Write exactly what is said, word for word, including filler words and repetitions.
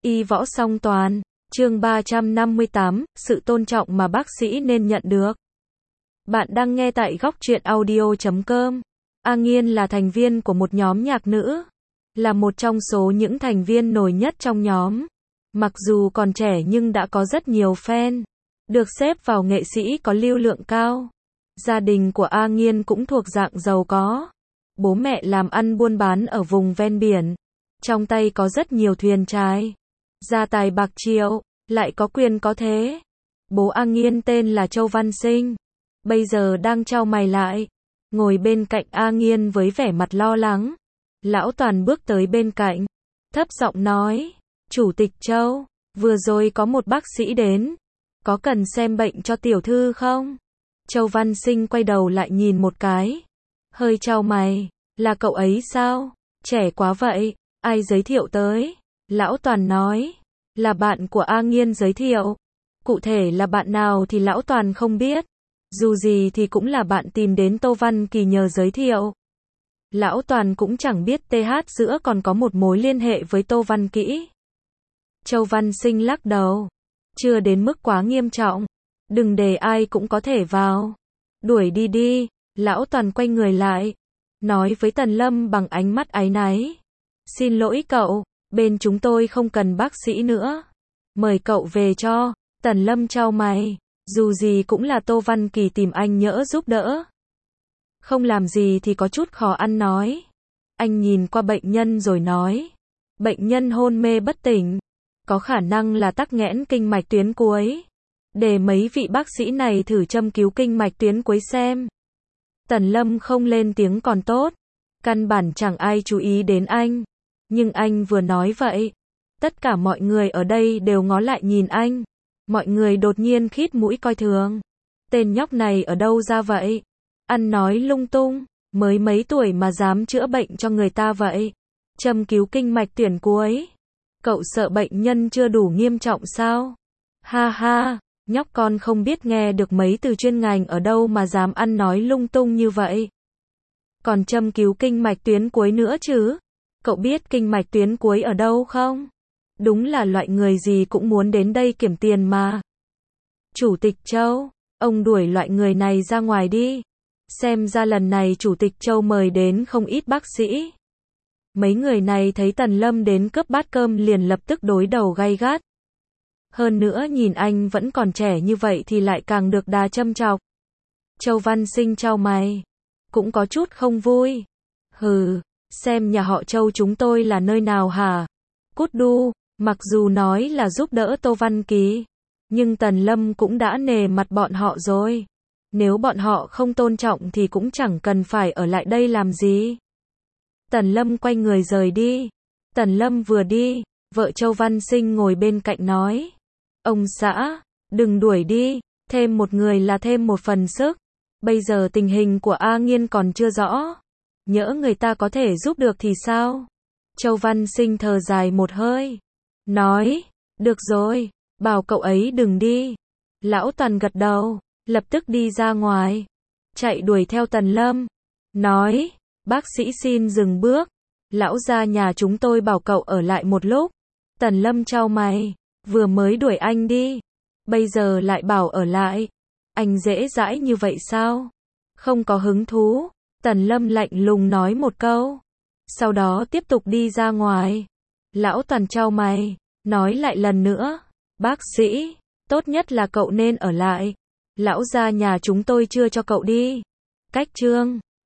Y võ song toàn, chương ba trăm năm mươi tám, sự tôn trọng mà bác sĩ nên nhận được. Bạn đang nghe tại góc truyện audio chấm com. A Nghiên là thành viên của một nhóm nhạc nữ, là một trong số những thành viên nổi nhất trong nhóm. Mặc dù còn trẻ nhưng đã có rất nhiều fan, được xếp vào nghệ sĩ có lưu lượng cao. Gia đình của A Nghiên cũng thuộc dạng giàu có. Bố mẹ làm ăn buôn bán ở vùng ven biển, trong tay có rất nhiều thuyền chài, gia tài bạc triệu, lại có quyền có thế. Bố A Nghiên tên là Châu Văn Sinh, bây giờ đang chau mày lại, ngồi bên cạnh A Nghiên với vẻ mặt lo lắng. Lão Toàn bước tới bên cạnh, thấp giọng nói, Chủ tịch Châu, vừa rồi có một bác sĩ đến, có cần xem bệnh cho tiểu thư không? Châu Văn Sinh quay đầu lại nhìn một cái, hơi chau mày, là cậu ấy sao? Trẻ quá vậy, ai giới thiệu tới? Lão Toàn nói, là bạn của A Nghiên giới thiệu. Cụ thể là bạn nào thì Lão Toàn không biết, dù gì thì cũng là bạn tìm đến Tô Văn Kỳ nhờ giới thiệu. Lão Toàn cũng chẳng biết tê hát giữa còn có một mối liên hệ với Tô Văn Kỹ. Châu Văn Sinh lắc đầu, chưa đến mức quá nghiêm trọng, đừng để ai cũng có thể vào. Đuổi đi đi. Lão Toàn quay người lại, nói với Tần Lâm bằng ánh mắt áy náy, xin lỗi cậu, bên chúng tôi không cần bác sĩ nữa, mời cậu về cho. Tần Lâm chau mày, dù gì cũng là Tô Văn Kỳ tìm anh nhỡ giúp đỡ, không làm gì thì có chút khó ăn nói. Anh nhìn qua bệnh nhân rồi nói, bệnh nhân hôn mê bất tỉnh, có khả năng là tắc nghẽn kinh mạch tuyến cuối, để mấy vị bác sĩ này thử châm cứu kinh mạch tuyến cuối xem. Tần Lâm không lên tiếng còn tốt, căn bản chẳng ai chú ý đến anh, nhưng anh vừa nói vậy, tất cả mọi người ở đây đều ngó lại nhìn anh, mọi người đột nhiên khít mũi coi thường. Tên nhóc này ở đâu ra vậy? Ăn nói lung tung, mới mấy tuổi mà dám chữa bệnh cho người ta vậy? Châm cứu kinh mạch tuyến cuối, cậu sợ bệnh nhân chưa đủ nghiêm trọng sao? Ha ha, nhóc con không biết nghe được mấy từ chuyên ngành ở đâu mà dám ăn nói lung tung như vậy. Còn châm cứu kinh mạch tuyến cuối nữa chứ? Cậu biết kinh mạch tuyến cuối ở đâu không? Đúng là loại người gì cũng muốn đến đây kiểm tiền mà. Chủ tịch Châu, ông đuổi loại người này ra ngoài đi. Xem ra lần này Chủ tịch Châu mời đến không ít bác sĩ. Mấy người này thấy Tần Lâm đến cướp bát cơm liền lập tức đối đầu gay gắt. Hơn nữa nhìn anh vẫn còn trẻ như vậy thì lại càng được đà châm chọc. Châu Văn Sinh chau mày, cũng có chút không vui. Hừ, xem nhà họ Châu chúng tôi là nơi nào hả? Cút đu. Mặc dù nói là giúp đỡ Tô Văn Kỳ, nhưng Tần Lâm cũng đã nề mặt bọn họ rồi. Nếu bọn họ không tôn trọng thì cũng chẳng cần phải ở lại đây làm gì. Tần Lâm quay người rời đi. Tần Lâm vừa đi, vợ Châu Văn Sinh ngồi bên cạnh nói, ông xã, đừng đuổi đi, thêm một người là thêm một phần sức. Bây giờ tình hình của A Nghiên còn chưa rõ, nhỡ người ta có thể giúp được thì sao? Châu Văn Sinh thở dài một hơi, nói, được rồi, bảo cậu ấy đừng đi. Lão Toàn gật đầu, lập tức đi ra ngoài, chạy đuổi theo Tần Lâm, nói, bác sĩ xin dừng bước, lão gia nhà chúng tôi bảo cậu ở lại một lúc. Tần Lâm chau mày, vừa mới đuổi anh đi, bây giờ lại bảo ở lại, anh dễ dãi như vậy sao? Không có hứng thú. Tần Lâm lạnh lùng nói một câu, sau đó tiếp tục đi ra ngoài. Lão Toàn chau mày, nói lại lần nữa, bác sĩ, tốt nhất là cậu nên ở lại, lão gia nhà chúng tôi chưa cho cậu đi. Cách chương